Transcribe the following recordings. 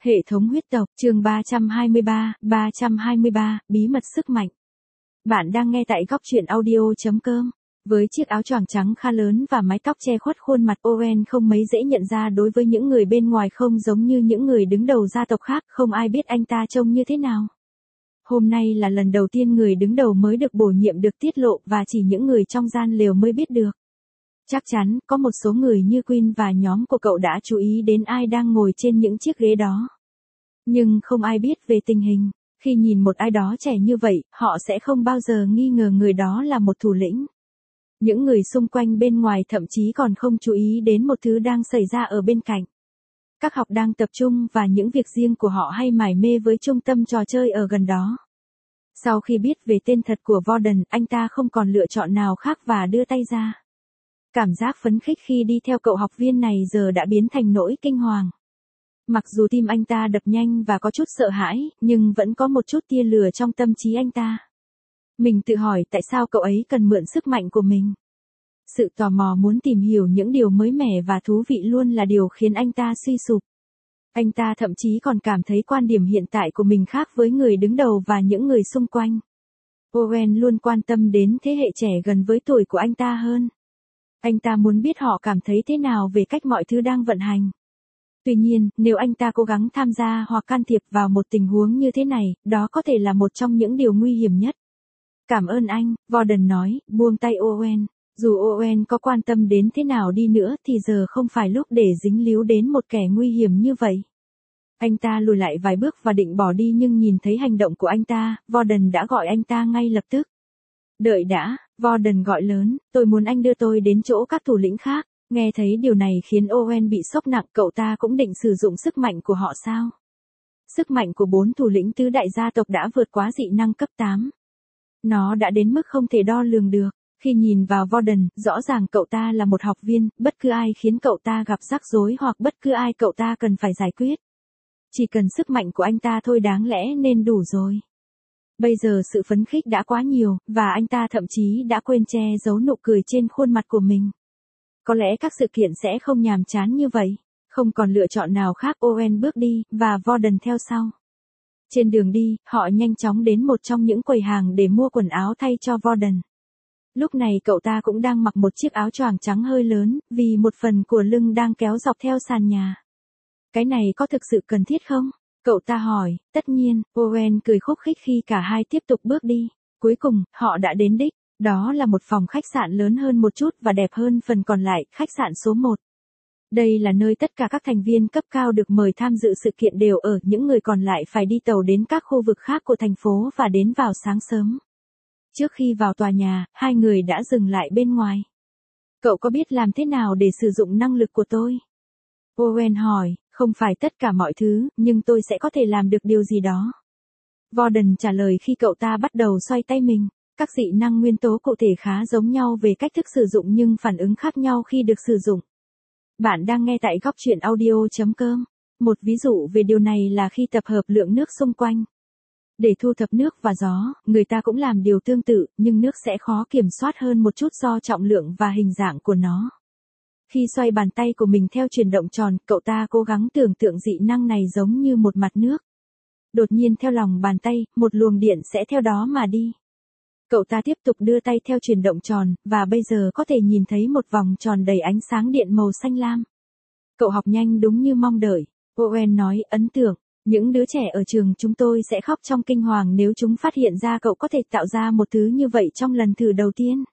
Hệ thống huyết tộc, chương 323, bí mật sức mạnh. Bạn đang nghe tại góc truyện audio.com. Với chiếc áo choàng trắng khá lớn và mái tóc che khuất khuôn mặt, Owen không mấy dễ nhận ra đối với những người bên ngoài, không giống như những người đứng đầu gia tộc khác, không ai biết anh ta trông như thế nào. Hôm nay là lần đầu tiên người đứng đầu mới được bổ nhiệm được tiết lộ, và chỉ những người trong gian lều mới biết được. Chắc chắn, có một số người như Queen và nhóm của cậu đã chú ý đến ai đang ngồi trên những chiếc ghế đó. Nhưng không ai biết về tình hình. Khi nhìn một ai đó trẻ như vậy, họ sẽ không bao giờ nghi ngờ người đó là một thủ lĩnh. Những người xung quanh bên ngoài thậm chí còn không chú ý đến một thứ đang xảy ra ở bên cạnh. Các học đang tập trung và những việc riêng của họ hay mải mê với trung tâm trò chơi ở gần đó. Sau khi biết về tên thật của Vorden, anh ta không còn lựa chọn nào khác và đưa tay ra. Cảm giác phấn khích khi đi theo cậu học viên này giờ đã biến thành nỗi kinh hoàng. Mặc dù tim anh ta đập nhanh và có chút sợ hãi, nhưng vẫn có một chút tia lửa trong tâm trí anh ta. Mình tự hỏi tại sao cậu ấy cần mượn sức mạnh của mình. Sự tò mò muốn tìm hiểu những điều mới mẻ và thú vị luôn là điều khiến anh ta suy sụp. Anh ta thậm chí còn cảm thấy quan điểm hiện tại của mình khác với người đứng đầu và những người xung quanh. Owen luôn quan tâm đến thế hệ trẻ gần với tuổi của anh ta hơn. Anh ta muốn biết họ cảm thấy thế nào về cách mọi thứ đang vận hành. Tuy nhiên, nếu anh ta cố gắng tham gia hoặc can thiệp vào một tình huống như thế này, đó có thể là một trong những điều nguy hiểm nhất. Cảm ơn anh, Vorden nói, buông tay Owen. Dù Owen có quan tâm đến thế nào đi nữa thì giờ không phải lúc để dính líu đến một kẻ nguy hiểm như vậy. Anh ta lùi lại vài bước và định bỏ đi, nhưng nhìn thấy hành động của anh ta, Vorden đã gọi anh ta ngay lập tức. Đợi đã, Vorden gọi lớn, tôi muốn anh đưa tôi đến chỗ các thủ lĩnh khác. Nghe thấy điều này khiến Owen bị sốc nặng, cậu ta cũng định sử dụng sức mạnh của họ sao? Sức mạnh của 4 thủ lĩnh tứ đại gia tộc đã vượt quá dị năng cấp 8. Nó đã đến mức không thể đo lường được. Khi nhìn vào Vorden, rõ ràng cậu ta là một học viên, bất cứ ai khiến cậu ta gặp rắc rối hoặc bất cứ ai cậu ta cần phải giải quyết. Chỉ cần sức mạnh của anh ta thôi đáng lẽ nên đủ rồi. Bây giờ sự phấn khích đã quá nhiều, và anh ta thậm chí đã quên che giấu nụ cười trên khuôn mặt của mình. Có lẽ các sự kiện sẽ không nhàm chán như vậy. Không còn lựa chọn nào khác, Owen bước đi, và Vorden theo sau. Trên đường đi, họ nhanh chóng đến một trong những quầy hàng để mua quần áo thay cho Vorden. Lúc này cậu ta cũng đang mặc một chiếc áo choàng trắng hơi lớn, vì một phần của lưng đang kéo dọc theo sàn nhà. Cái này có thực sự cần thiết không? Cậu ta hỏi. Tất nhiên, Owen cười khúc khích khi cả hai tiếp tục bước đi. Cuối cùng, họ đã đến đích. Đó là một phòng khách sạn lớn hơn một chút và đẹp hơn phần còn lại, khách sạn số 1. Đây là nơi tất cả các thành viên cấp cao được mời tham dự sự kiện đều ở, những người còn lại phải đi tàu đến các khu vực khác của thành phố và đến vào sáng sớm. Trước khi vào tòa nhà, hai người đã dừng lại bên ngoài. Cậu có biết làm thế nào để sử dụng năng lực của tôi? Owen hỏi, không phải tất cả mọi thứ, nhưng tôi sẽ có thể làm được điều gì đó. Vorden trả lời khi cậu ta bắt đầu xoay tay mình. Các dị năng nguyên tố cụ thể khá giống nhau về cách thức sử dụng nhưng phản ứng khác nhau khi được sử dụng. Bạn đang nghe tại góc truyện audio.com. Một ví dụ về điều này là khi tập hợp lượng nước xung quanh. Để thu thập nước và gió, người ta cũng làm điều tương tự, nhưng nước sẽ khó kiểm soát hơn một chút do trọng lượng và hình dạng của nó. Khi xoay bàn tay của mình theo chuyển động tròn, cậu ta cố gắng tưởng tượng dị năng này giống như một mặt nước. Đột nhiên theo lòng bàn tay, một luồng điện sẽ theo đó mà đi. Cậu ta tiếp tục đưa tay theo chuyển động tròn, và bây giờ có thể nhìn thấy một vòng tròn đầy ánh sáng điện màu xanh lam. Cậu học nhanh đúng như mong đợi. Owen nói, ấn tượng. Những đứa trẻ ở trường chúng tôi sẽ khóc trong kinh hoàng nếu chúng phát hiện ra cậu có thể tạo ra một thứ như vậy trong lần thử đầu tiên.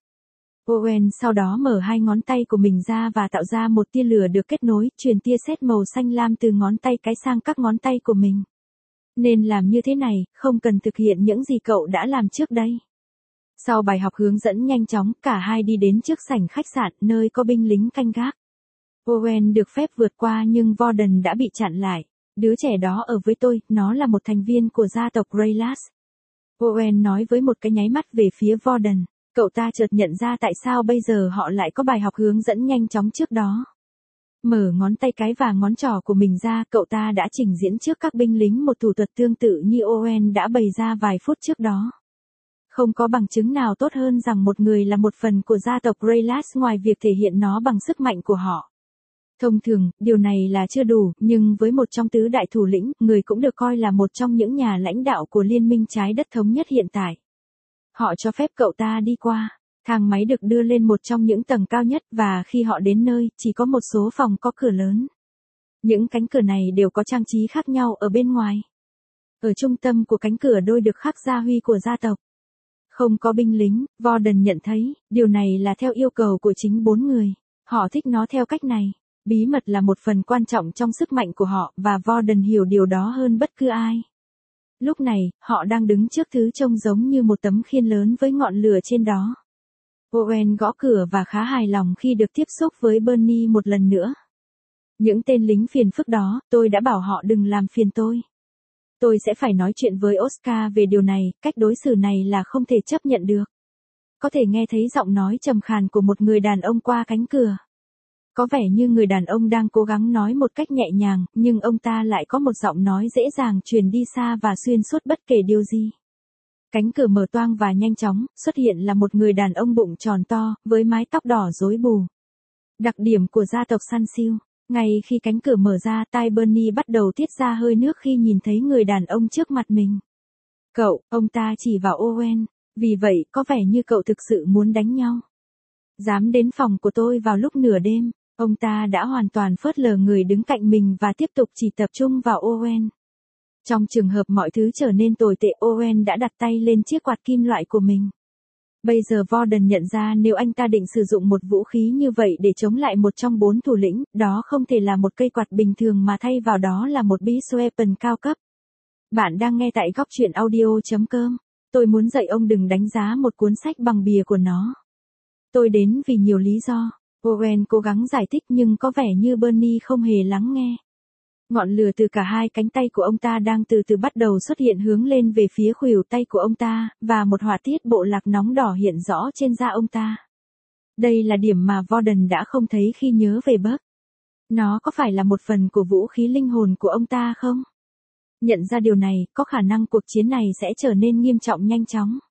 Owen sau đó mở hai ngón tay của mình ra và tạo ra một tia lửa được kết nối, truyền tia sét màu xanh lam từ ngón tay cái sang các ngón tay của mình. Nên làm như thế này, không cần thực hiện những gì cậu đã làm trước đây. Sau bài học hướng dẫn nhanh chóng, cả hai đi đến trước sảnh khách sạn, nơi có binh lính canh gác. Owen được phép vượt qua nhưng Vorden đã bị chặn lại. Đứa trẻ đó ở với tôi, nó là một thành viên của gia tộc Greylass. Owen nói với một cái nháy mắt về phía Vorden. Cậu ta chợt nhận ra tại sao bây giờ họ lại có bài học hướng dẫn nhanh chóng trước đó. Mở ngón tay cái và ngón trỏ của mình ra, cậu ta đã trình diễn trước các binh lính một thủ thuật tương tự như Owen đã bày ra vài phút trước đó. Không có bằng chứng nào tốt hơn rằng một người là một phần của gia tộc Greylass ngoài việc thể hiện nó bằng sức mạnh của họ. Thông thường, điều này là chưa đủ, nhưng với một trong tứ đại thủ lĩnh, người cũng được coi là một trong những nhà lãnh đạo của Liên minh Trái Đất Thống Nhất hiện tại. Họ cho phép cậu ta đi qua. Thang máy được đưa lên một trong những tầng cao nhất và khi họ đến nơi, chỉ có một số phòng có cửa lớn. Những cánh cửa này đều có trang trí khác nhau ở bên ngoài. Ở trung tâm của cánh cửa đôi được khắc gia huy của gia tộc. Không có binh lính, Vorden nhận thấy, điều này là theo yêu cầu của chính 4 người. Họ thích nó theo cách này. Bí mật là một phần quan trọng trong sức mạnh của họ và Vorden hiểu điều đó hơn bất cứ ai. Lúc này, họ đang đứng trước thứ trông giống như một tấm khiên lớn với ngọn lửa trên đó. Owen gõ cửa và khá hài lòng khi được tiếp xúc với Bernie một lần nữa. Những tên lính phiền phức đó, tôi đã bảo họ đừng làm phiền tôi. Tôi sẽ phải nói chuyện với Oscar về điều này, cách đối xử này là không thể chấp nhận được. Có thể nghe thấy giọng nói trầm khàn của một người đàn ông qua cánh cửa. Có vẻ như người đàn ông đang cố gắng nói một cách nhẹ nhàng, nhưng ông ta lại có một giọng nói dễ dàng truyền đi xa và xuyên suốt bất kể điều gì. Cánh cửa mở toang và nhanh chóng, xuất hiện là một người đàn ông bụng tròn to, với mái tóc đỏ rối bù. Đặc điểm của gia tộc săn siêu. Ngay khi cánh cửa mở ra, tai Bernie bắt đầu tiết ra hơi nước khi nhìn thấy người đàn ông trước mặt mình. Cậu, ông ta chỉ vào Owen, vì vậy có vẻ như cậu thực sự muốn đánh nhau. Dám đến phòng của tôi vào lúc nửa đêm, ông ta đã hoàn toàn phớt lờ người đứng cạnh mình và tiếp tục chỉ tập trung vào Owen. Trong trường hợp mọi thứ trở nên tồi tệ, Owen đã đặt tay lên chiếc quạt kim loại của mình. Bây giờ Vorden nhận ra nếu anh ta định sử dụng một vũ khí như vậy để chống lại một trong 4 thủ lĩnh, đó không thể là một cây quạt bình thường mà thay vào đó là một beast weapon cao cấp. Bạn đang nghe tại góc truyện audio.com. Tôi muốn dạy ông đừng đánh giá một cuốn sách bằng bìa của nó. Tôi đến vì nhiều lý do. Owen cố gắng giải thích nhưng có vẻ như Bernie không hề lắng nghe. Ngọn lửa từ cả hai cánh tay của ông ta đang từ từ bắt đầu xuất hiện hướng lên về phía khuỷu tay của ông ta, và một họa tiết bộ lạc nóng đỏ hiện rõ trên da ông ta. Đây là điểm mà Vorden đã không thấy khi nhớ về Buck. Nó có phải là một phần của vũ khí linh hồn của ông ta không? Nhận ra điều này, có khả năng cuộc chiến này sẽ trở nên nghiêm trọng nhanh chóng.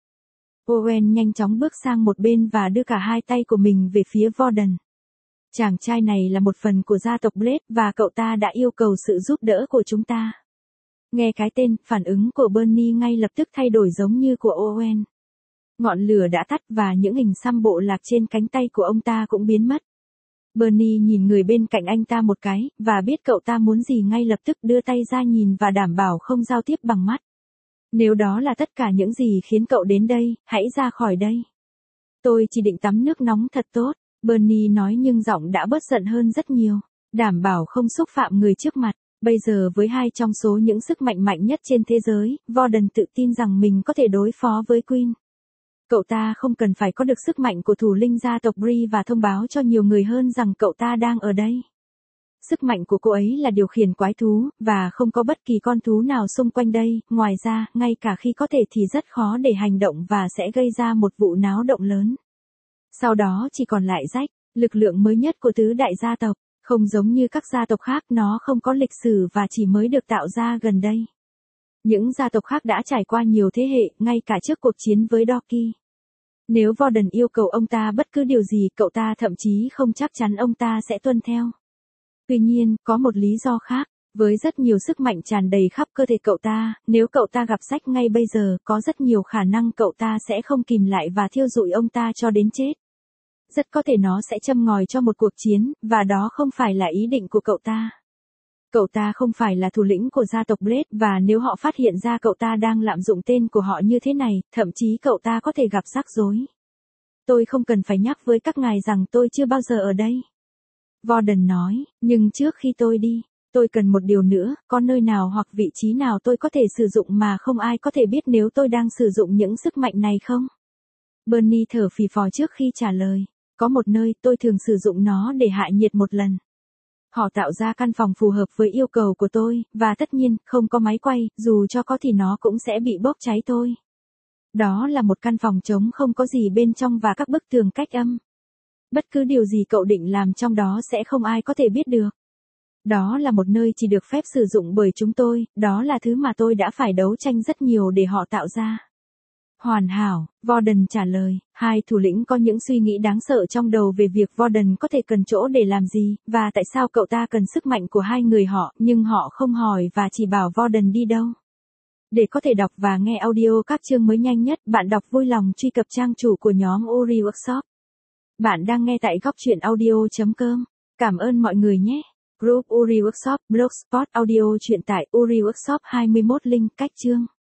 Owen nhanh chóng bước sang một bên và đưa cả hai tay của mình về phía Vorden. Chàng trai này là một phần của gia tộc Blade và cậu ta đã yêu cầu sự giúp đỡ của chúng ta. Nghe cái tên, phản ứng của Bernie ngay lập tức thay đổi giống như của Owen. Ngọn lửa đã tắt và những hình xăm bộ lạc trên cánh tay của ông ta cũng biến mất. Bernie nhìn người bên cạnh anh ta một cái, và biết cậu ta muốn gì ngay lập tức đưa tay ra nhìn và đảm bảo không giao tiếp bằng mắt. Nếu đó là tất cả những gì khiến cậu đến đây, hãy ra khỏi đây. Tôi chỉ định tắm nước nóng thật tốt. Bernie nói nhưng giọng đã bớt giận hơn rất nhiều. Đảm bảo không xúc phạm người trước mặt. Bây giờ với hai trong số những sức mạnh mạnh nhất trên thế giới, Vorden tự tin rằng mình có thể đối phó với Queen. Cậu ta không cần phải có được sức mạnh của thủ lĩnh gia tộc Bree và thông báo cho nhiều người hơn rằng cậu ta đang ở đây. Sức mạnh của cô ấy là điều khiển quái thú, và không có bất kỳ con thú nào xung quanh đây, ngoài ra, ngay cả khi có thể thì rất khó để hành động và sẽ gây ra một vụ náo động lớn. Sau đó chỉ còn lại Jack, lực lượng mới nhất của tứ đại gia tộc, không giống như các gia tộc khác, nó không có lịch sử và chỉ mới được tạo ra gần đây. Những gia tộc khác đã trải qua nhiều thế hệ, ngay cả trước cuộc chiến với Doki. Nếu Vorden yêu cầu ông ta bất cứ điều gì, cậu ta thậm chí không chắc chắn ông ta sẽ tuân theo. Tuy nhiên, có một lý do khác. Với rất nhiều sức mạnh tràn đầy khắp cơ thể cậu ta, nếu cậu ta gặp Jack ngay bây giờ, có rất nhiều khả năng cậu ta sẽ không kìm lại và thiêu rụi ông ta cho đến chết. Rất có thể nó sẽ châm ngòi cho một cuộc chiến, và đó không phải là ý định của cậu ta. Cậu ta không phải là thủ lĩnh của gia tộc Blade, và nếu họ phát hiện ra cậu ta đang lạm dụng tên của họ như thế này, thậm chí cậu ta có thể gặp rắc rối. Tôi không cần phải nhắc với các ngài rằng tôi chưa bao giờ ở đây. Vorden nói, nhưng trước khi tôi đi, tôi cần một điều nữa, có nơi nào hoặc vị trí nào tôi có thể sử dụng mà không ai có thể biết nếu tôi đang sử dụng những sức mạnh này không? Bernie thở phì phò trước khi trả lời, có một nơi tôi thường sử dụng nó để hạ nhiệt một lần. Họ tạo ra căn phòng phù hợp với yêu cầu của tôi, và tất nhiên, không có máy quay, dù cho có thì nó cũng sẽ bị bốc cháy thôi. Đó là một căn phòng trống không có gì bên trong và các bức tường cách âm. Bất cứ điều gì cậu định làm trong đó sẽ không ai có thể biết được. Đó là một nơi chỉ được phép sử dụng bởi chúng tôi, đó là thứ mà tôi đã phải đấu tranh rất nhiều để họ tạo ra. Hoàn hảo, Warden trả lời, hai thủ lĩnh có những suy nghĩ đáng sợ trong đầu về việc Warden có thể cần chỗ để làm gì, và tại sao cậu ta cần sức mạnh của hai người họ, nhưng họ không hỏi và chỉ bảo Warden đi đâu. Để có thể đọc và nghe audio các chương mới nhanh nhất, bạn đọc vui lòng truy cập trang chủ của nhóm Uri Workshop. Bạn đang nghe tại góc truyện audio.com. Cảm ơn mọi người nhé. Group Uri Workshop, Blogspot audio truyện tại Uri Workshop 21 link cách chương.